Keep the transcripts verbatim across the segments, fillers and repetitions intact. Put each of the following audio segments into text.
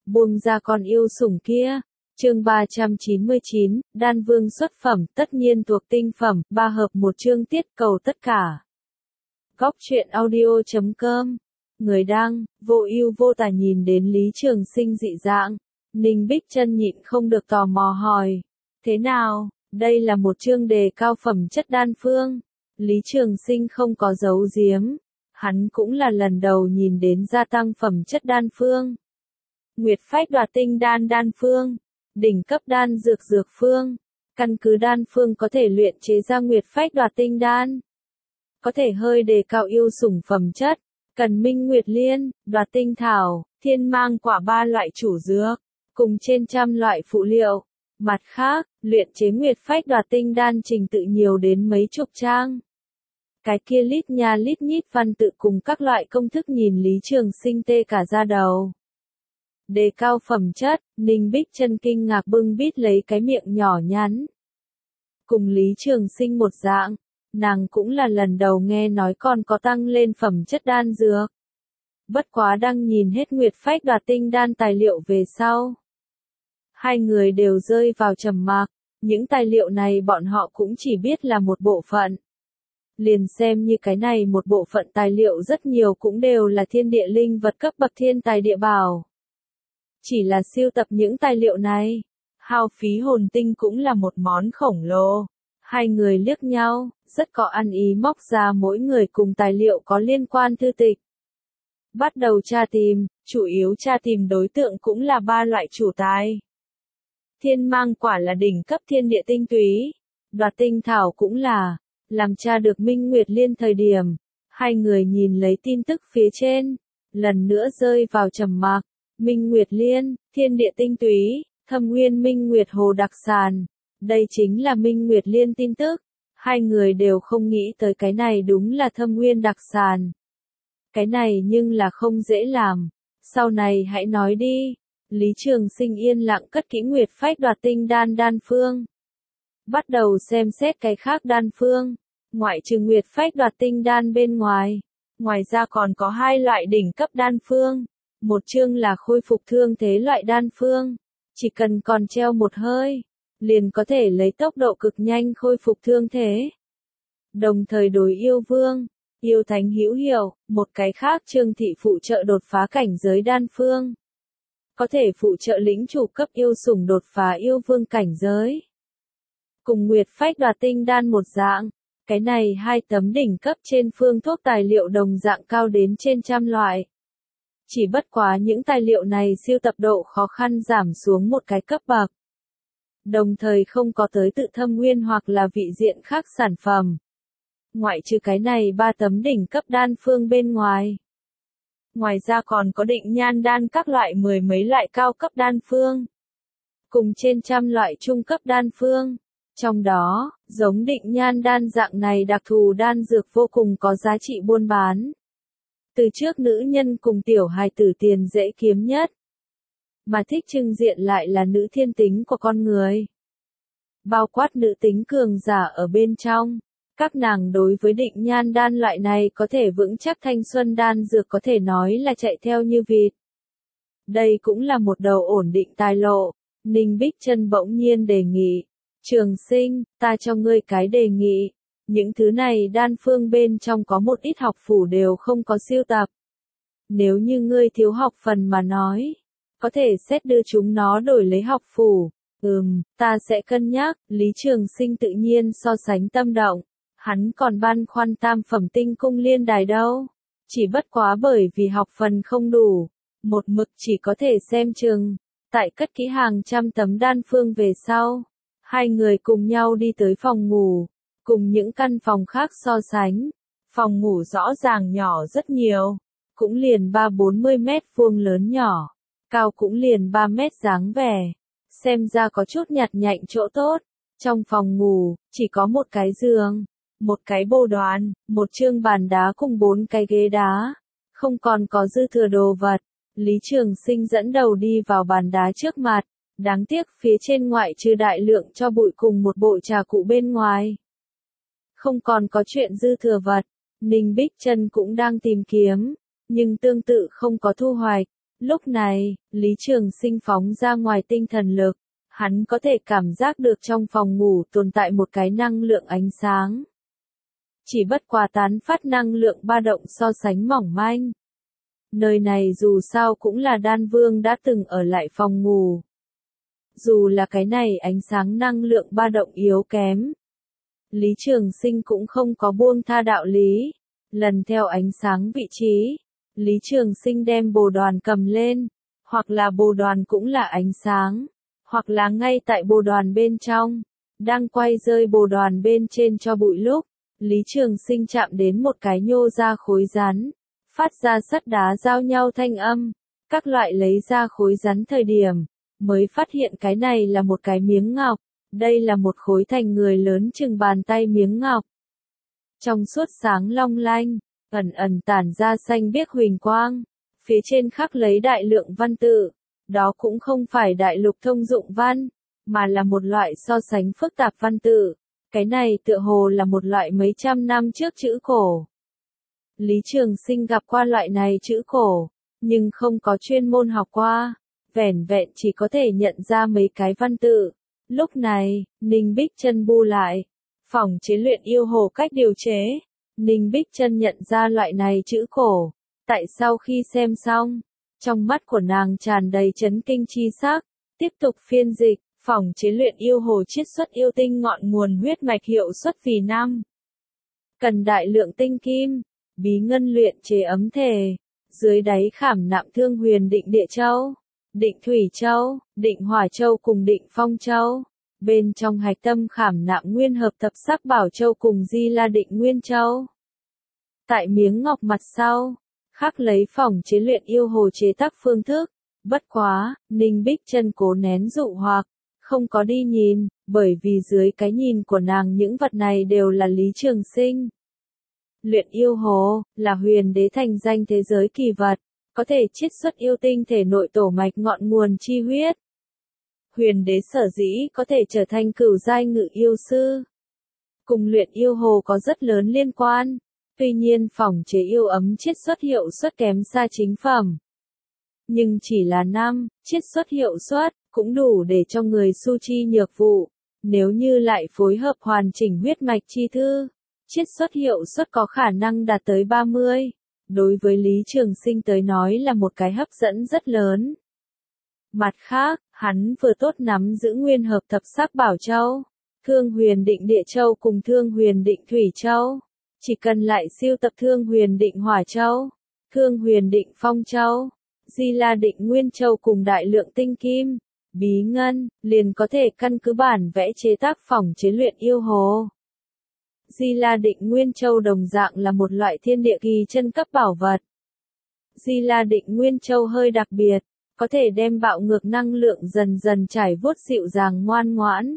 buông ra con yêu sủng kia. Chương ba trăm chín mươi chín, đan vương xuất phẩm, tất nhiên thuộc tinh phẩm, ba hợp một chương tiết cầu tất cả. Góc truyện audio chấm com. Người đăng, vô ưu vô tà nhìn đến Lý Trường Sinh dị dạng. Ninh Bích Chân nhịn không được tò mò hỏi. Thế nào, đây là một chương đề cao phẩm chất đan phương. Lý Trường Sinh không có giấu giếm. Hắn cũng là lần đầu nhìn đến gia tăng phẩm chất đan phương. Nguyệt phách đoạt tinh đan đan phương. Đỉnh cấp đan dược dược phương. Căn cứ đan phương có thể luyện chế ra nguyệt phách đoạt tinh đan. Có thể hơi đề cao yêu sủng phẩm chất. Cần minh nguyệt liên, đoạt tinh thảo, thiên mang quả ba loại chủ dược. Cùng trên trăm loại phụ liệu. Mặt khác, luyện chế nguyệt phách đoạt tinh đan trình tự nhiều đến mấy chục trang. Cái kia lít nha lít nhít văn tự cùng các loại công thức nhìn Lý Trường Sinh tê cả da đầu. Đề cao phẩm chất, Ninh Bích Chân kinh ngạc bưng bít lấy cái miệng nhỏ nhắn. Cùng Lý Trường Sinh một dạng, nàng cũng là lần đầu nghe nói còn có tăng lên phẩm chất đan dược. Bất quá đang nhìn hết nguyệt phách đoạt tinh đan tài liệu về sau. Hai người đều rơi vào trầm mặc, những tài liệu này bọn họ cũng chỉ biết là một bộ phận. Liền xem như cái này một bộ phận tài liệu rất nhiều cũng đều là thiên địa linh vật cấp bậc thiên tài địa bảo. Chỉ là siêu tập những tài liệu này, hao phí hồn tinh cũng là một món khổng lồ. Hai người liếc nhau, rất có ăn ý móc ra mỗi người cùng tài liệu có liên quan thư tịch. Bắt đầu tra tìm, chủ yếu tra tìm đối tượng cũng là ba loại chủ tài. Thiên mang quả là đỉnh cấp thiên địa tinh túy, đoạt tinh thảo cũng là, làm tra được minh nguyệt liên thời điểm. Hai người nhìn lấy tin tức phía trên, lần nữa rơi vào trầm mặc. Minh Nguyệt Liên, thiên địa tinh túy, thâm nguyên Minh Nguyệt Hồ đặc sản. Đây chính là Minh Nguyệt Liên tin tức. Hai người đều không nghĩ tới cái này đúng là thâm nguyên đặc sản. Cái này nhưng là không dễ làm. Sau này hãy nói đi. Lý Trường Sinh yên lặng cất kỹ nguyệt phách đoạt tinh đan đan phương. Bắt đầu xem xét cái khác đan phương. Ngoại trừ nguyệt phách đoạt tinh đan bên ngoài. Ngoài ra còn có hai loại đỉnh cấp đan phương. Một chương là khôi phục thương thế loại đan phương. Chỉ cần còn treo một hơi, liền có thể lấy tốc độ cực nhanh khôi phục thương thế. Đồng thời đối yêu vương, yêu thánh hữu hiệu, một cái khác chương thị phụ trợ đột phá cảnh giới đan phương. Có thể phụ trợ lĩnh chủ cấp yêu sủng đột phá yêu vương cảnh giới. Cùng nguyệt phách đoạt tinh đan một dạng, cái này hai tấm đỉnh cấp trên phương thuốc tài liệu đồng dạng cao đến trên trăm loại. Chỉ bất quá những tài liệu này siêu tập độ khó khăn giảm xuống một cái cấp bậc. Đồng thời không có tới tự thâm nguyên hoặc là vị diện khác sản phẩm. Ngoại trừ cái này ba tấm đỉnh cấp đan phương bên ngoài. Ngoài ra còn có định nhan đan các loại mười mấy loại cao cấp đan phương. Cùng trên trăm loại trung cấp đan phương. Trong đó, giống định nhan đan dạng này đặc thù đan dược vô cùng có giá trị buôn bán. Từ trước nữ nhân cùng tiểu hài tử tiền dễ kiếm nhất. Mà thích trưng diện lại là nữ thiên tính của con người. Bao quát nữ tính cường giả ở bên trong. Các nàng đối với định nhan đan loại này có thể vững chắc thanh xuân đan dược có thể nói là chạy theo như vịt. Đây cũng là một đầu ổn định tài lộ. Ninh Bích Chân bỗng nhiên đề nghị. Trường Sinh, ta cho ngươi cái đề nghị. Những thứ này đan phương bên trong có một ít học phủ đều không có siêu tập. Nếu như ngươi thiếu học phần mà nói, có thể xét đưa chúng nó đổi lấy học phủ. Ừm, ta sẽ cân nhắc. Lý Trường Sinh tự nhiên so sánh tâm động. Hắn còn băn khoăn tam phẩm tinh cung liên đài đâu. Chỉ bất quá bởi vì học phần không đủ. Một mực chỉ có thể xem chừng. Tại cất kỹ hàng trăm tấm đan phương về sau. Hai người cùng nhau đi tới phòng ngủ. Cùng những căn phòng khác so sánh, phòng ngủ rõ ràng nhỏ rất nhiều, cũng liền ba bốn mươi mét vuông lớn nhỏ, cao cũng liền ba mét dáng vẻ, xem ra có chút nhặt nhạnh chỗ tốt. Trong phòng ngủ, chỉ có một cái giường, một cái bồ đoàn, một chương bàn đá cùng bốn cái ghế đá, không còn có dư thừa đồ vật. Lý Trường Sinh dẫn đầu đi vào bàn đá trước mặt, đáng tiếc phía trên ngoại trừ đại lượng cho bụi cùng một bộ trà cụ bên ngoài. Không còn có chuyện dư thừa vật. Ninh Bích Chân cũng đang tìm kiếm, nhưng tương tự không có thu hoạch. Lúc này, Lý Trường Sinh phóng ra ngoài tinh thần lực, hắn có thể cảm giác được trong phòng ngủ tồn tại một cái năng lượng ánh sáng. Chỉ bất quá tán phát năng lượng ba động so sánh mỏng manh. Nơi này dù sao cũng là Đan Vương đã từng ở lại phòng ngủ. Dù là cái này ánh sáng năng lượng ba động yếu kém, Lý Trường Sinh cũng không có buông tha đạo lý. Lần theo ánh sáng vị trí, Lý Trường Sinh đem bồ đoàn cầm lên, hoặc là bồ đoàn cũng là ánh sáng, hoặc là ngay tại bồ đoàn bên trong, đang quay rơi bồ đoàn bên trên cho bụi lúc, Lý Trường Sinh chạm đến một cái nhô ra khối rắn, phát ra sắt đá giao nhau thanh âm, các loại lấy ra khối rắn thời điểm, mới phát hiện cái này là một cái miếng ngọc, đây là một khối thành người lớn chừng bàn tay miếng ngọc. Trong suốt sáng long lanh, ẩn ẩn tản ra xanh biếc huỳnh quang, phía trên khắc lấy đại lượng văn tự, đó cũng không phải đại lục thông dụng văn, mà là một loại so sánh phức tạp văn tự, cái này tựa hồ là một loại mấy trăm năm trước chữ cổ. Lý Trường Sinh gặp qua loại này chữ cổ, nhưng không có chuyên môn học qua, vẻn vẹn chỉ có thể nhận ra mấy cái văn tự. Lúc này, Ninh Bích Chân bu lại, phòng chế luyện yêu hồ cách điều chế. Ninh Bích Chân nhận ra loại này chữ cổ, tại sau khi xem xong, trong mắt của nàng tràn đầy chấn kinh chi sắc, tiếp tục phiên dịch, phòng chế luyện yêu hồ chiết xuất yêu tinh ngọn nguồn huyết mạch hiệu suất vì năm. Cần đại lượng tinh kim, bí ngân luyện chế ấm thể, dưới đáy khảm nạm Thương Huyền Định Địa Châu, Định Thủy Châu, Định Hỏa Châu cùng Định Phong Châu. Bên trong hạch tâm khảm nạm nguyên hợp thập sắc Bảo Châu cùng Di La Định Nguyên Châu. Tại miếng ngọc mặt sau, khắc lấy phòng chế luyện yêu hồ chế tác phương thức. Bất quá, Ninh Bích Chân cố nén dụ hoặc, không có đi nhìn, bởi vì dưới cái nhìn của nàng những vật này đều là Lý Trường Sinh. Luyện yêu hồ, là huyền đế thành danh thế giới kỳ vật, có thể chiết xuất yêu tinh thể nội tổ mạch ngọn nguồn chi huyết. Huyền đế sở dĩ có thể trở thành cửu giai ngự yêu sư, cùng luyện yêu hồ có rất lớn liên quan, tuy nhiên phòng chế yêu ấm chiết xuất hiệu suất kém xa chính phẩm. Nhưng chỉ là năm, chiết xuất hiệu suất, cũng đủ để cho người su chi nhược vụ, nếu như lại phối hợp hoàn chỉnh huyết mạch chi thư, chiết xuất hiệu suất có khả năng đạt tới ba mươi, đối với Lý Trường Sinh tới nói là một cái hấp dẫn rất lớn. Mặt khác, hắn vừa tốt nắm giữ nguyên hợp thập sắc Bảo Châu, Thương Huyền Định Địa Châu cùng Thương Huyền Định Thủy Châu. Chỉ cần lại siêu tập Thương Huyền Định Hỏa Châu, Thương Huyền Định Phong Châu, Di La Định Nguyên Châu cùng đại lượng tinh kim, bí ngân, liền có thể căn cứ bản vẽ chế tác phòng chế luyện yêu hồ. Di La Định Nguyên Châu đồng dạng là một loại thiên địa kỳ chân cấp bảo vật. Di La Định Nguyên Châu hơi đặc biệt, có thể đem bạo ngược năng lượng dần dần trải vuốt dịu dàng ngoan ngoãn.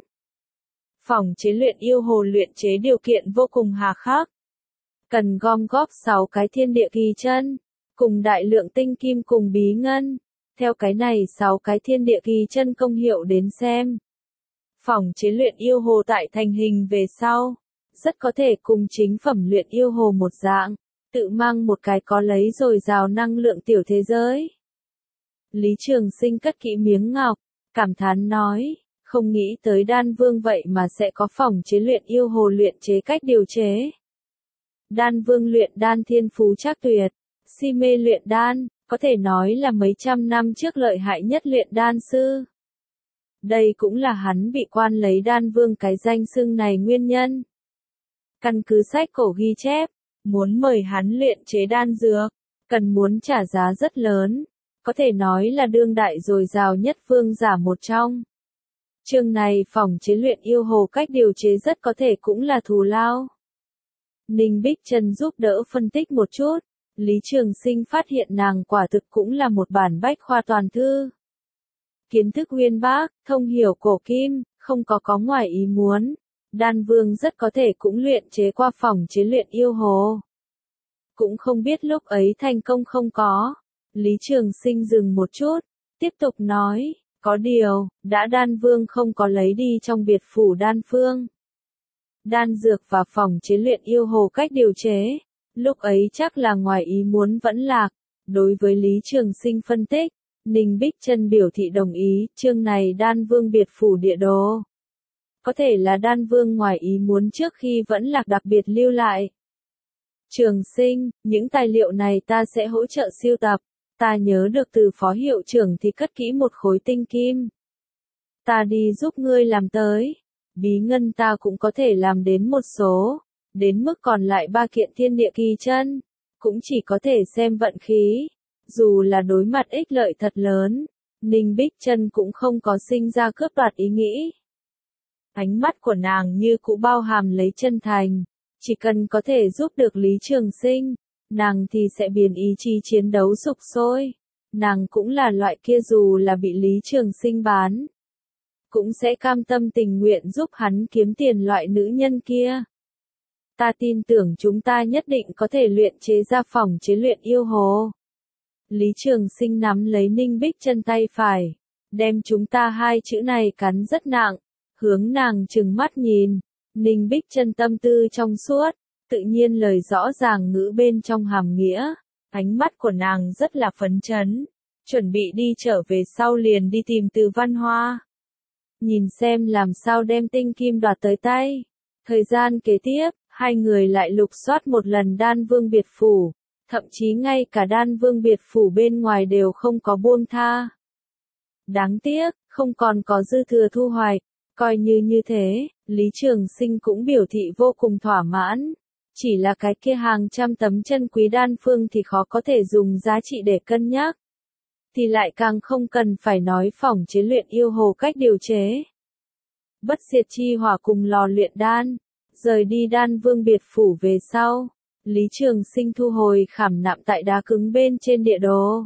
Phòng chế luyện yêu hồ luyện chế điều kiện vô cùng hà khắc. Cần gom góp sáu cái thiên địa kỳ chân, cùng đại lượng tinh kim cùng bí ngân. Theo cái này sáu cái thiên địa kỳ chân công hiệu đến xem. Phòng chế luyện yêu hồ tại thành hình về sau, rất có thể cùng chính phẩm luyện yêu hồ một dạng, tự mang một cái có lấy dồi dào năng lượng tiểu thế giới. Lý Trường Sinh cất kỹ miếng ngọc, cảm thán nói, không nghĩ tới Đan Vương vậy mà sẽ có phòng chế luyện yêu hồ luyện chế cách điều chế. Đan Vương luyện đan thiên phú trác tuyệt, si mê luyện đan, có thể nói là mấy trăm năm trước lợi hại nhất luyện đan sư. Đây cũng là hắn bị quan lấy Đan Vương cái danh xưng này nguyên nhân. Căn cứ sách cổ ghi chép, muốn mời hắn luyện chế đan dược, cần muốn trả giá rất lớn, có thể nói là đương đại dồi dào nhất vương giả một trong. Chương này phòng chế luyện yêu hồ cách điều chế rất có thể cũng là thù lao. Ninh Bích Chân giúp đỡ phân tích một chút, Lý Trường Sinh phát hiện nàng quả thực cũng là một bản bách khoa toàn thư. Kiến thức uyên bác, thông hiểu cổ kim, không có có ngoài ý muốn. Đan Vương rất có thể cũng luyện chế qua phòng chế luyện yêu hồ. Cũng không biết lúc ấy thành công không có. Lý Trường Sinh dừng một chút, tiếp tục nói, có điều, đã Đan Vương không có lấy đi trong biệt phủ đan phương. Đan dược và phòng chế luyện yêu hồ cách điều chế, lúc ấy chắc là ngoài ý muốn vẫn lạc, Đối với Lý Trường Sinh phân tích, Ninh Bích Chân biểu thị đồng ý, chương này Đan Vương biệt phủ địa đồ. Có thể là Đan Vương ngoài ý muốn trước khi vẫn lạc đặc biệt lưu lại. Trường Sinh, những tài liệu này ta sẽ hỗ trợ siêu tập. Ta nhớ được từ phó hiệu trưởng thì cất kỹ một khối tinh kim. Ta đi giúp ngươi làm tới. Bí ngân ta cũng có thể làm đến một số. Đến mức còn lại ba kiện thiên địa kỳ chân. Cũng chỉ có thể xem vận khí. Dù là đối mặt ích lợi thật lớn, Ninh Bích Chân cũng không có sinh ra cướp đoạt ý nghĩ. Ánh mắt của nàng như cũ bao hàm lấy chân thành. Chỉ cần có thể giúp được Lý Trường Sinh, nàng thì sẽ biến ý chí chiến đấu sục sôi. Nàng cũng là loại kia dù là bị Lý Trường Sinh bán, cũng sẽ cam tâm tình nguyện giúp hắn kiếm tiền loại nữ nhân kia. Ta tin tưởng chúng ta nhất định có thể luyện chế ra phòng chế luyện yêu hồ. Lý Trường Sinh nắm lấy Ninh Bích Chân tay phải, đem chúng ta hai chữ này cắn rất nặng, hướng nàng trừng mắt nhìn. Ninh Bích Chân tâm tư trong suốt, tự nhiên lời rõ ràng ngữ bên trong hàm nghĩa, ánh mắt của nàng rất là phấn chấn, chuẩn bị đi trở về sau liền đi tìm Từ Văn Hoa. Nhìn xem làm sao đem tinh kim đoạt tới tay. Thời gian kế tiếp, hai người lại lục soát một lần Đan Vương biệt phủ, thậm chí ngay cả Đan Vương biệt phủ bên ngoài đều không có buông tha. Đáng tiếc, không còn có dư thừa thu hoạch. Coi như như thế, Lý Trường Sinh cũng biểu thị vô cùng thỏa mãn. Chỉ là cái kia hàng trăm tấm chân quý đan phương thì khó có thể dùng giá trị để cân nhắc. Thì lại càng không cần phải nói phỏng chế luyện yêu hồ cách điều chế. Bất diệt chi hỏa cùng lò luyện đan. Rời đi Đan Vương biệt phủ về sau, Lý Trường Sinh thu hồi khảm nạm tại đá cứng bên trên địa đồ.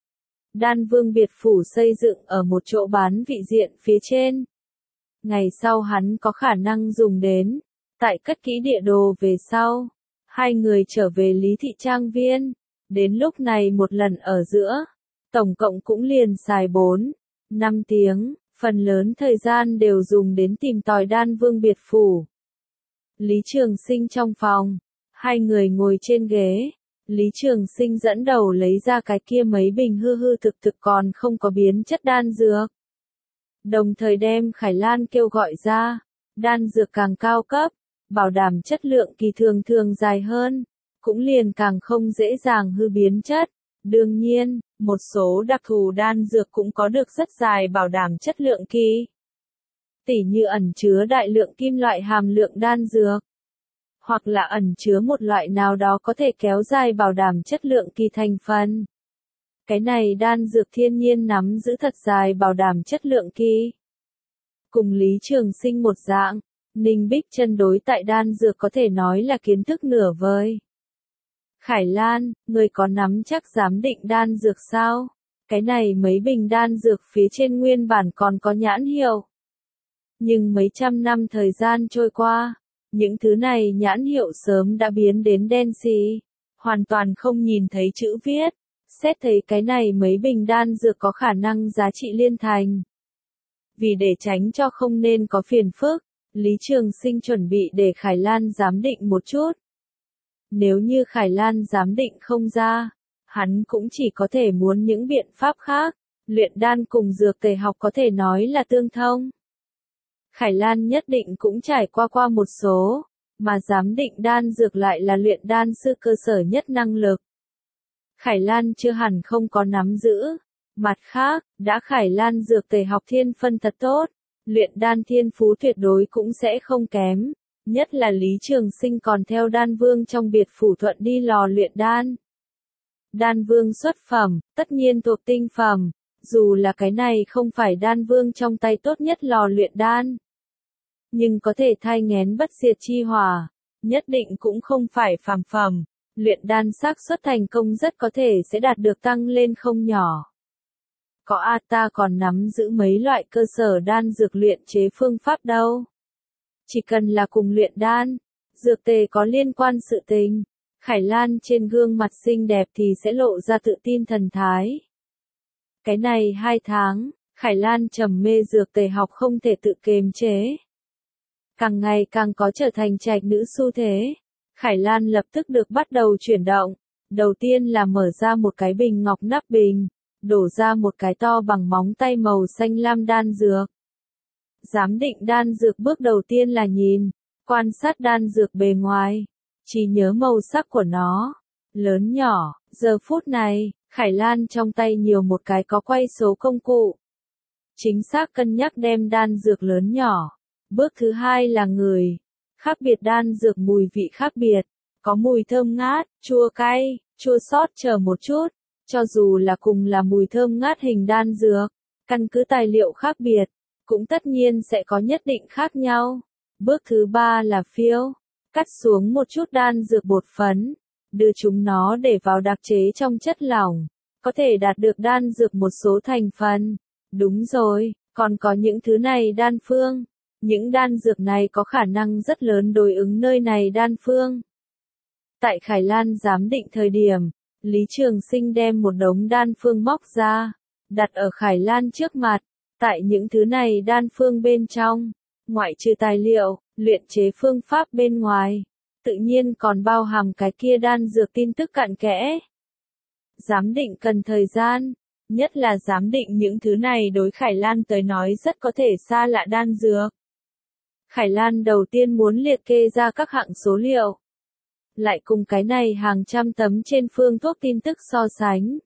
Đan Vương biệt phủ xây dựng ở một chỗ bán vị diện phía trên. Ngày sau hắn có khả năng dùng đến. Tại cất kỹ địa đồ về sau, hai người trở về Lý Thị Trang Viên. Đến lúc này một lần ở giữa, tổng cộng cũng liền xài bốn, năm tiếng, phần lớn thời gian đều dùng đến tìm tòi Đan Vương biệt phủ. Lý Trường Sinh trong phòng, hai người ngồi trên ghế. Lý Trường Sinh dẫn đầu lấy ra cái kia mấy bình hư hư thực thực còn không có biến chất đan dược. Đồng thời đem Khải Lan kêu gọi ra, đan dược càng cao cấp, bảo đảm chất lượng kỳ thường thường dài hơn, cũng liền càng không dễ dàng hư biến chất. Đương nhiên, một số đặc thù đan dược cũng có được rất dài bảo đảm chất lượng kỳ. Tỉ như ẩn chứa đại lượng kim loại hàm lượng đan dược, hoặc là ẩn chứa một loại nào đó có thể kéo dài bảo đảm chất lượng kỳ thành phần. Cái này đan dược thiên nhiên nắm giữ thật dài bảo đảm chất lượng kỳ. Cùng Lý Trường Sinh một dạng, Ninh Bích Chân đối tại đan dược có thể nói là kiến thức nửa vời. Khải Lan, người có nắm chắc giám định đan dược sao? Cái này mấy bình đan dược phía trên nguyên bản còn có nhãn hiệu. Nhưng mấy trăm năm thời gian trôi qua, những thứ này nhãn hiệu sớm đã biến đến đen xì, hoàn toàn không nhìn thấy chữ viết. Xét thấy cái này mấy bình đan dược có khả năng giá trị liên thành. Vì để tránh cho không nên có phiền phức, Lý Trường Sinh chuẩn bị để Khải Lan giám định một chút. Nếu như Khải Lan giám định không ra, hắn cũng chỉ có thể muốn những biện pháp khác. Luyện đan cùng dược tề học có thể nói là tương thông. Khải Lan nhất định cũng trải qua qua một số, mà giám định đan dược lại là luyện đan sư cơ sở nhất năng lực. Khải Lan chưa hẳn không có nắm giữ. Mặt khác, đã Khải Lan dược tề học thiên phân thật tốt, luyện đan thiên phú tuyệt đối cũng sẽ không kém. Nhất là Lý Trường Sinh còn theo Đan Vương trong biệt phủ thuận đi lò luyện đan. Đan Vương xuất phẩm, tất nhiên thuộc tinh phẩm, dù là cái này không phải Đan Vương trong tay tốt nhất lò luyện đan. Nhưng có thể thai nghén bất diệt chi hỏa, nhất định cũng không phải phàm phẩm. Luyện đan xác suất thành công rất có thể sẽ đạt được tăng lên không nhỏ. Có a ta còn nắm giữ mấy loại cơ sở đan dược luyện chế phương pháp đâu. Chỉ cần là cùng luyện đan, dược tề có liên quan sự tình, Khải Lan trên gương mặt xinh đẹp thì sẽ lộ ra tự tin thần thái. Cái này hai tháng, Khải Lan trầm mê dược tề học không thể tự kiềm chế. Càng ngày càng có trở thành trạch nữ xu thế. Khải Lan lập tức được bắt đầu chuyển động, Đầu tiên là mở ra một cái bình ngọc nắp bình, đổ ra một cái to bằng móng tay màu xanh lam đan dược. Giám định đan dược bước đầu tiên là nhìn, quan sát đan dược bề ngoài, chỉ nhớ màu sắc của nó, lớn nhỏ. Giờ phút này, Khải Lan trong tay nhiều một cái có quay số công cụ. Chính xác cân nhắc đem đan dược lớn nhỏ. Bước thứ hai là ngửi. Khác biệt đan dược mùi vị khác biệt, có mùi thơm ngát, chua cay, chua xót chờ một chút. Cho dù là cùng là mùi thơm ngát hình đan dược, căn cứ tài liệu khác biệt, cũng tất nhiên sẽ có nhất định khác nhau. Bước thứ ba là phiêu. Cắt xuống một chút đan dược bột phấn, đưa chúng nó để vào đặc chế trong chất lỏng, có thể đạt được đan dược một số thành phần. Đúng rồi, còn có những thứ này đan phương. Những đan dược này có khả năng rất lớn đối ứng nơi này đan phương. Tại Khải Lan giám định thời điểm, Lý Trường Sinh đem một đống đan phương móc ra, đặt ở Khải Lan trước mặt. Tại những thứ này đan phương bên trong, ngoại trừ tài liệu, luyện chế phương pháp bên ngoài, tự nhiên còn bao hàm cái kia đan dược tin tức cặn kẽ. Giám định cần thời gian, nhất là giám định những thứ này đối Khải Lan tới nói rất có thể xa lạ đan dược. Khải Lan đầu tiên muốn liệt kê ra các hạng số liệu, lại cùng cái này hàng trăm tấm trên phương thuốc tin tức so sánh.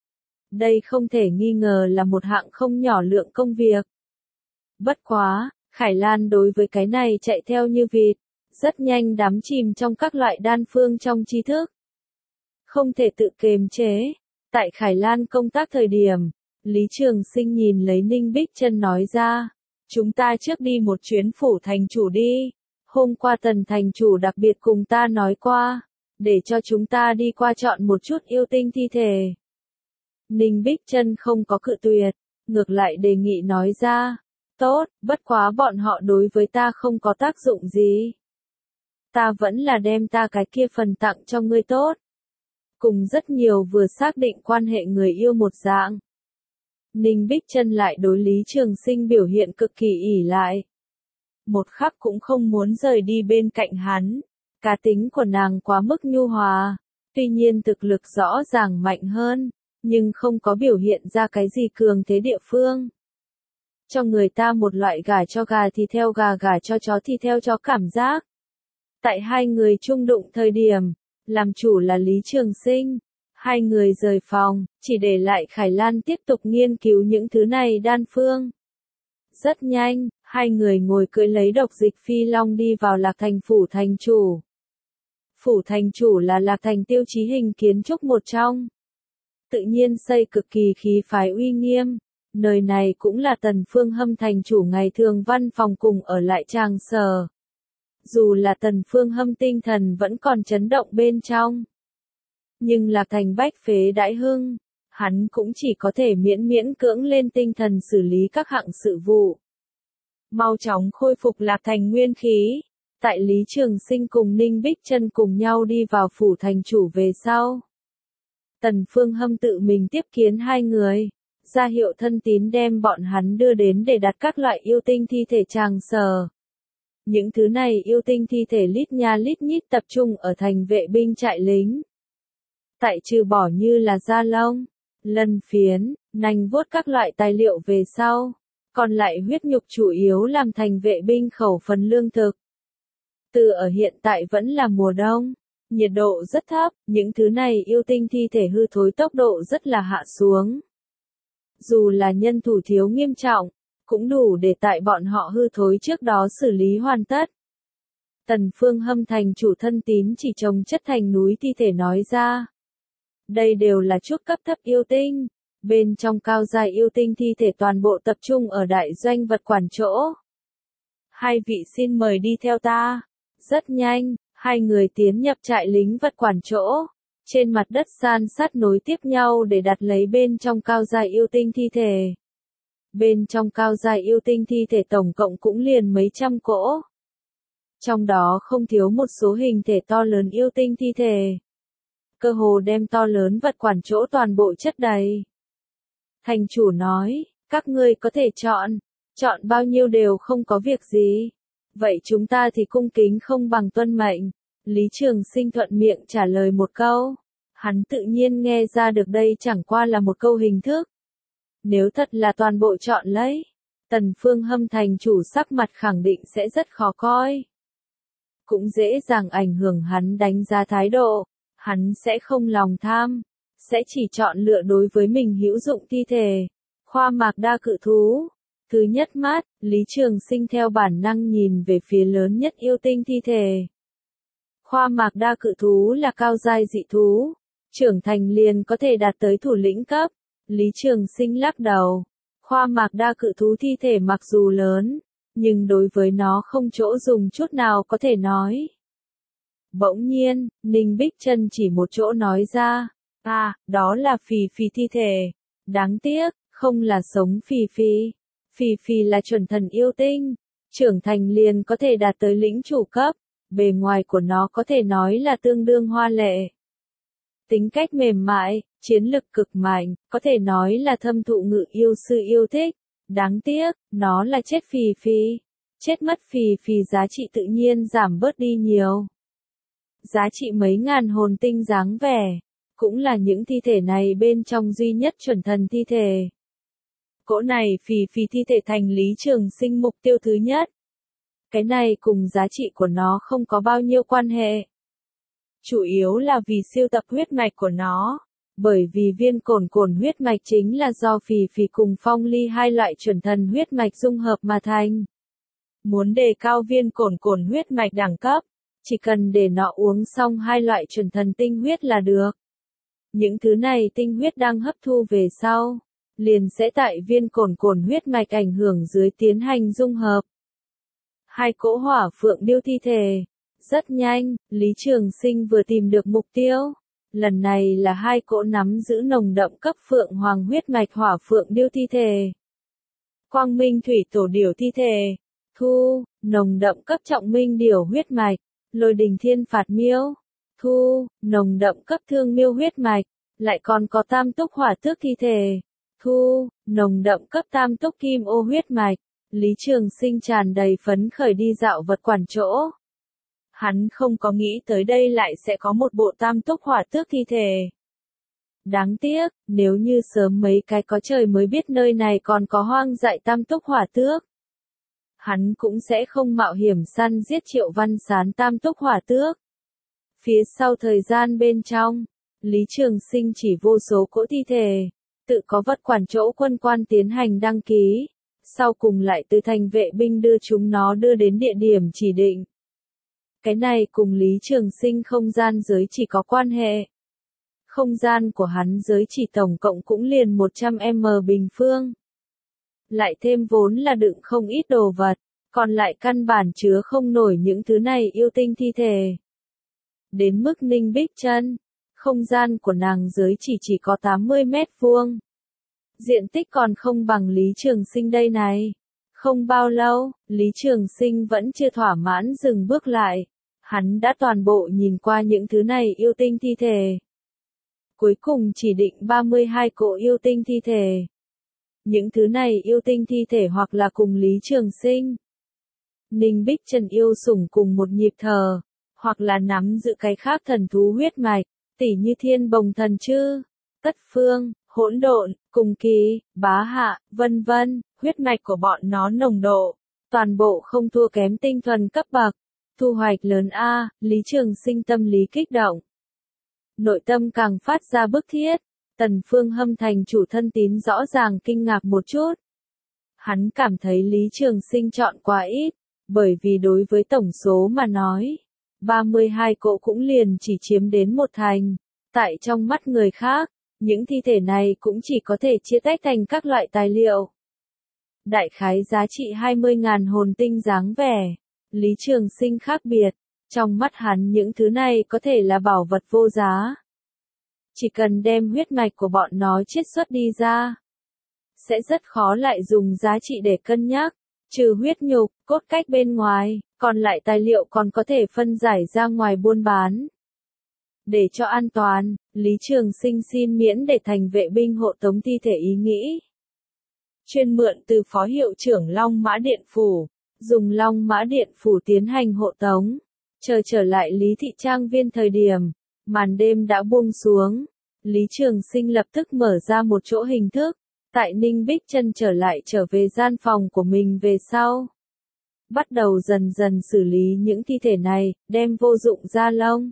Đây không thể nghi ngờ là một hạng không nhỏ lượng công việc. Bất quá, Khải Lan đối với cái này chạy theo như vịt, rất nhanh đắm chìm trong các loại đan phương trong tri thức. Không thể tự kiềm chế. Tại Khải Lan công tác thời điểm, Lý Trường Sinh nhìn lấy Ninh Bích Chân nói ra, chúng ta trước đi một chuyến phủ thành chủ đi. Hôm qua Tần thành chủ đặc biệt cùng ta nói qua, để cho chúng ta đi qua chọn một chút yêu tinh thi thể. Ninh Bích Chân không có cự tuyệt, ngược lại đề nghị nói ra, tốt, bất quá bọn họ đối với ta không có tác dụng gì. Ta vẫn là đem ta cái kia phần tặng cho ngươi tốt. Cùng rất nhiều vừa xác định quan hệ người yêu một dạng. Ninh Bích Chân lại đối Lý Trường Sinh biểu hiện cực kỳ ỷ lại. Một khắc cũng không muốn rời đi bên cạnh hắn. Cá tính của nàng quá mức nhu hòa, tuy nhiên thực lực rõ ràng mạnh hơn, nhưng không có biểu hiện ra cái gì cường thế địa phương. Cho người ta một loại gà cho gà thì theo gà, gà cho chó thì theo chó cảm giác. Tại hai người chung đụng thời điểm, làm chủ là Lý Trường Sinh. Hai người rời phòng, chỉ để lại Khải Lan tiếp tục nghiên cứu những thứ này đan phương. Rất nhanh, hai người ngồi cưỡi lấy độc dịch phi long đi vào Lạc Thành phủ thành chủ. Phủ thành chủ là Lạc Thành tiêu chí hình kiến trúc một trong. Tự nhiên xây cực kỳ khí phái uy nghiêm. Nơi này cũng là Tần Phương Hâm thành chủ ngày thường văn phòng cùng ở lại tràng sở. Dù là Tần Phương Hâm tinh thần vẫn còn chấn động bên trong. Nhưng Lạc Thành bách phế đãi hưng, hắn cũng chỉ có thể miễn miễn cưỡng lên tinh thần xử lý các hạng sự vụ. Mau chóng khôi phục Lạc Thành nguyên khí. Tại Lý Trường Sinh cùng Ninh Bích Chân cùng nhau đi vào phủ thành chủ về sau. Tần Phương Hâm tự mình tiếp kiến hai người, ra hiệu thân tín đem bọn hắn đưa đến để đặt các loại yêu tinh thi thể tràng sở. Những thứ này yêu tinh thi thể lít nha lít nhít tập trung ở thành vệ binh trại lính. Tại trừ bỏ như là da lông, lân phiến, nanh vuốt các loại tài liệu về sau, còn lại huyết nhục chủ yếu làm thành vệ binh khẩu phần lương thực. Từ ở hiện tại vẫn là mùa đông, nhiệt độ rất thấp, những thứ này yêu tinh thi thể hư thối tốc độ rất là hạ xuống. Dù là nhân thủ thiếu nghiêm trọng, cũng đủ để tại bọn họ hư thối trước đó xử lý hoàn tất. Tần Phương Hâm thành chủ thân tín chỉ trồng chất thành núi thi thể nói ra. Đây đều là chút cấp thấp yêu tinh, bên trong cao giai yêu tinh thi thể toàn bộ tập trung ở đại doanh vật quản chỗ. Hai vị xin mời đi theo ta. Rất nhanh, hai người tiến nhập trại lính vật quản chỗ. Trên mặt đất san sát nối tiếp nhau để đặt lấy bên trong cao giai yêu tinh thi thể. Bên trong cao giai yêu tinh thi thể tổng cộng cũng liền mấy trăm cỗ. Trong đó không thiếu một số hình thể to lớn yêu tinh thi thể. Cơ hồ đem to lớn vật quản chỗ toàn bộ chất đầy. Thành chủ nói, các ngươi có thể chọn, chọn bao nhiêu đều không có việc gì. Vậy chúng ta thì cung kính không bằng tuân mệnh. Lý Trường Sinh thuận miệng trả lời một câu. Hắn tự nhiên nghe ra được đây chẳng qua là một câu hình thức. Nếu thật là toàn bộ chọn lấy, Tần Phương Hâm thành chủ sắc mặt khẳng định sẽ rất khó coi. Cũng dễ dàng ảnh hưởng hắn đánh giá thái độ, hắn sẽ không lòng tham, sẽ chỉ chọn lựa đối với mình hữu dụng thi thể. Khoa mạc đa cự thú. Thứ nhất mắt, Lý Trường Sinh theo bản năng nhìn về phía lớn nhất yêu tinh thi thể. Khoa mạc đa cự thú là cao giai dị thú, trưởng thành liền có thể đạt tới thủ lĩnh cấp. Lý Trường Sinh lắc đầu. Khoa mạc đa cự thú thi thể mặc dù lớn, nhưng đối với nó không chỗ dùng chút nào có thể nói. Bỗng nhiên, Ninh Bích Chân chỉ một chỗ nói ra, à, đó là Phì Phì thi thể. Đáng tiếc, không là sống Phì Phì. Phì Phì là chuẩn thần yêu tinh, trưởng thành liền có thể đạt tới lĩnh chủ cấp, bề ngoài của nó có thể nói là tương đương hoa lệ. Tính cách mềm mại, chiến lực cực mạnh, có thể nói là thâm thụ ngự yêu sư yêu thích. Đáng tiếc, nó là chết Phì Phì. Chết mất Phì Phì giá trị tự nhiên giảm bớt đi nhiều. Giá trị mấy ngàn hồn tinh dáng vẻ, cũng là những thi thể này bên trong duy nhất chuẩn thần thi thể. Cỗ này Phì Phì thi thể thành Lý Trường Sinh mục tiêu thứ nhất. Cái này cùng giá trị của nó không có bao nhiêu quan hệ. Chủ yếu là vì siêu tập huyết mạch của nó. Bởi vì viên cổn cổn huyết mạch chính là do Phì Phì cùng Phong Ly hai loại chuẩn thần huyết mạch dung hợp mà thành. Muốn đề cao viên cổn cổn huyết mạch đẳng cấp, chỉ cần để nó uống xong hai loại chuẩn thần tinh huyết là được. Những thứ này tinh huyết đang hấp thu về sau, liền sẽ tại viên cổn cổn huyết mạch ảnh hưởng dưới tiến hành dung hợp. Hai cỗ hỏa phượng điêu thi thể. Rất nhanh, Lý Trường Sinh vừa tìm được mục tiêu. Lần này là hai cỗ nắm giữ nồng đậm cấp phượng hoàng huyết mạch hỏa phượng điêu thi thể. Quang minh thủy tổ điểu thi thể. Thu, nồng đậm cấp trọng minh điểu huyết mạch. Lôi đình thiên phạt miêu. Thu, nồng đậm cấp thương miêu huyết mạch. Lại còn có tam túc hỏa tước thi thể. Thu, nồng đậm cấp tam túc kim ô huyết mạch. Lý Trường Sinh tràn đầy phấn khởi đi dạo vật quản chỗ. Hắn không có nghĩ tới đây lại sẽ có một bộ tam túc hỏa tước thi thể. Đáng tiếc, nếu như sớm mấy cái có trời mới biết nơi này còn có hoang dại tam túc hỏa tước. Hắn cũng sẽ không mạo hiểm săn giết Triệu Văn Sán tam túc hỏa tước. Phía sau thời gian bên trong, Lý Trường Sinh chỉ vô số cỗ thi thể, tự có vật quản chỗ quân quan tiến hành đăng ký, sau cùng lại từ thành vệ binh đưa chúng nó đưa đến địa điểm chỉ định. Cái này cùng Lý Trường Sinh không gian giới chỉ có quan hệ. Không gian của hắn giới chỉ tổng cộng cũng liền một trăm mét bình phương. Lại thêm vốn là đựng không ít đồ vật, còn lại căn bản chứa không nổi những thứ này yêu tinh thi thể. Đến mức Ninh Bích Chân, không gian của nàng giới chỉ chỉ có tám mươi mét vuông. Diện tích còn không bằng Lý Trường Sinh đây này. Không bao lâu, Lý Trường Sinh vẫn chưa thỏa mãn dừng bước lại. Hắn đã toàn bộ nhìn qua những thứ này yêu tinh thi thể. Cuối cùng chỉ định ba mươi hai cỗ yêu tinh thi thể. Những thứ này yêu tinh thi thể hoặc là cùng Lý Trường Sinh, Ninh Bích Chân yêu sủng cùng một nhịp thở, hoặc là nắm giữ cái khác thần thú huyết mạch, tỉ như Thiên Bồng Thần Chư, Tất Phương, Hỗn Độn, Cùng Kỳ, Bá Hạ, vân vân, huyết mạch của bọn nó nồng độ, toàn bộ không thua kém tinh thuần cấp bậc. Thu hoạch lớn a, Lý Trường Sinh tâm lý kích động. Nội tâm càng phát ra bức thiết, Tần Phương Hâm thành chủ thân tín rõ ràng kinh ngạc một chút. Hắn cảm thấy Lý Trường Sinh chọn quá ít, bởi vì đối với tổng số mà nói, ba mươi hai cỗ cũng liền chỉ chiếm đến một thành. Tại trong mắt người khác, những thi thể này cũng chỉ có thể chia tách thành các loại tài liệu. Đại khái giá trị hai mươi ngàn hồn tinh dáng vẻ. Lý Trường Sinh khác biệt, trong mắt hắn những thứ này có thể là bảo vật vô giá. Chỉ cần đem huyết mạch của bọn nó chiết xuất đi ra, sẽ rất khó lại dùng giá trị để cân nhắc. Trừ huyết nhục, cốt cách bên ngoài, còn lại tài liệu còn có thể phân giải ra ngoài buôn bán. Để cho an toàn, Lý Trường Sinh xin miễn để thành vệ binh hộ tống thi thể ý nghĩ. Chuyên mượn từ phó hiệu trưởng Long Mã Điện Phủ, dùng Long Mã Điện Phủ tiến hành hộ tống. Chờ trở lại Lý Thị Trang Viên thời điểm, Màn đêm đã buông xuống, Lý Trường Sinh lập tức mở ra một chỗ hình thức, tại Ninh Bích Chân trở lại trở về gian phòng của mình về sau. Bắt đầu dần dần xử lý những thi thể này, đem vô dụng da lông,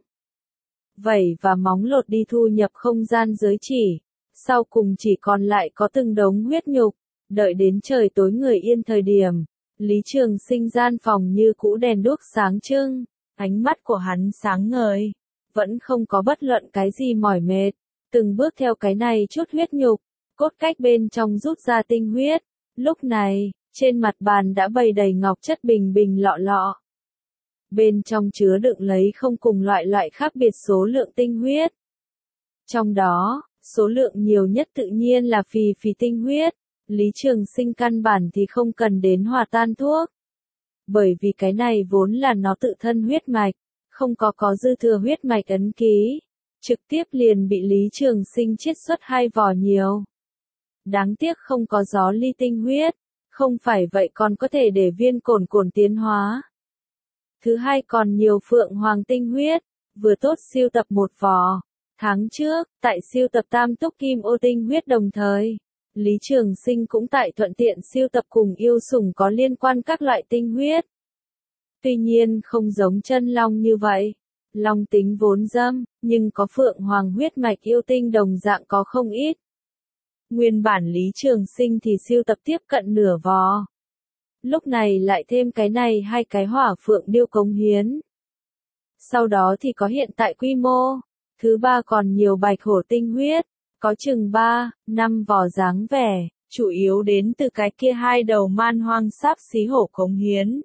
vảy và móng lột đi thu nhập không gian giới chỉ, sau cùng chỉ còn lại có từng đống huyết nhục, đợi đến trời tối người yên thời điểm. Lý Trường Sinh gian phòng như cũ đèn đuốc sáng trưng, ánh mắt của hắn sáng ngời, vẫn không có bất luận cái gì mỏi mệt, từng bước theo cái này chút huyết nhục, cốt cách bên trong rút ra tinh huyết. Lúc này, trên mặt bàn đã bày đầy ngọc chất bình bình lọ lọ. Bên trong chứa đựng lấy không cùng loại loại khác biệt số lượng tinh huyết. Trong đó, số lượng nhiều nhất tự nhiên là phì phì tinh huyết. Lý Trường Sinh căn bản thì không cần đến hòa tan thuốc. Bởi vì cái này vốn là nó tự thân huyết mạch, không có có dư thừa huyết mạch ấn ký. Trực tiếp liền bị Lý Trường Sinh chiết xuất hai vỏ nhiều. Đáng tiếc không có gió ly tinh huyết, không phải vậy còn có thể để viên cồn cồn tiến hóa. Thứ hai còn nhiều phượng hoàng tinh huyết, vừa tốt siêu tập một vỏ. Tháng trước, tại siêu tập tam túc kim ô tinh huyết đồng thời, Lý Trường Sinh cũng tại thuận tiện siêu tập cùng yêu sủng có liên quan các loại tinh huyết. Tuy nhiên không giống chân long như vậy, long tính vốn dâm, nhưng có phượng hoàng huyết mạch yêu tinh đồng dạng có không ít. Nguyên bản Lý Trường Sinh thì siêu tập tiếp cận nửa vò. Lúc này lại thêm cái này hai cái hỏa phượng điêu cống hiến. Sau đó thì có hiện tại quy mô. Thứ ba còn nhiều bạch hổ tinh huyết, có chừng ba, năm vò dáng vẻ, chủ yếu đến từ cái kia hai đầu man hoang sáp xí hổ cống hiến.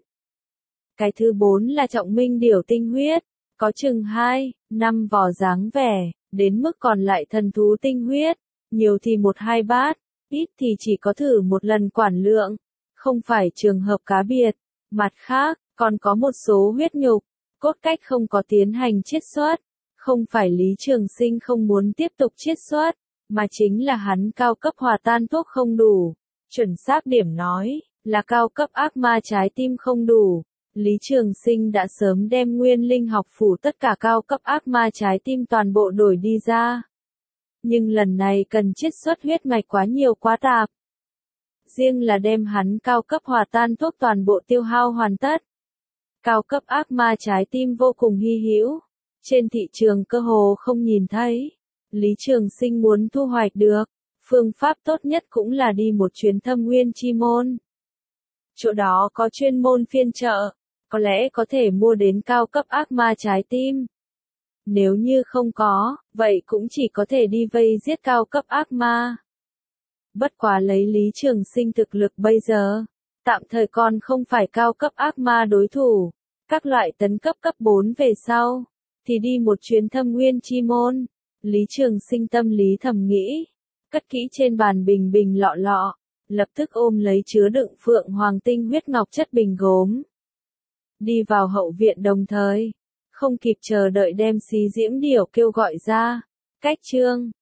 Cái thứ bốn là trọng minh điểu tinh huyết, có chừng hai, năm vò dáng vẻ, đến mức còn lại thần thú tinh huyết, nhiều thì một hai bát, ít thì chỉ có thử một lần quản lượng, không phải trường hợp cá biệt. Mặt khác, còn có một số huyết nhục, cốt cách không có tiến hành chiết xuất. Không phải Lý Trường Sinh không muốn tiếp tục chiết xuất, mà chính là hắn cao cấp hòa tan thuốc không đủ. Chuẩn xác điểm nói, là cao cấp ác ma trái tim không đủ. Lý Trường Sinh đã sớm đem nguyên linh học phủ tất cả cao cấp ác ma trái tim toàn bộ đổi đi ra. Nhưng lần này cần chiết xuất huyết mạch quá nhiều quá tạp. Riêng là đem hắn cao cấp hòa tan thuốc toàn bộ tiêu hao hoàn tất. Cao cấp ác ma trái tim vô cùng hy hữu. Trên thị trường cơ hồ không nhìn thấy. Lý Trường Sinh muốn thu hoạch được, phương pháp tốt nhất cũng là đi một chuyến Thâm Nguyên Chi Môn. Chỗ đó có chuyên môn phiên chợ, có lẽ có thể mua đến cao cấp ác ma trái tim. Nếu như không có, vậy cũng chỉ có thể đi vây giết cao cấp ác ma. Bất quá lấy Lý Trường Sinh thực lực bây giờ, tạm thời còn không phải cao cấp ác ma đối thủ. Các loại tấn cấp cấp bốn về sau, thì đi một chuyến Thâm Nguyên Chi Môn. Lý Trường Sinh tâm lý thầm nghĩ, cất kỹ trên bàn bình bình lọ lọ, lập tức ôm lấy chứa đựng phượng hoàng tinh huyết ngọc chất bình gốm. Đi vào hậu viện đồng thời, không kịp chờ đợi đem xí diễm điểu kêu gọi ra. Cách chương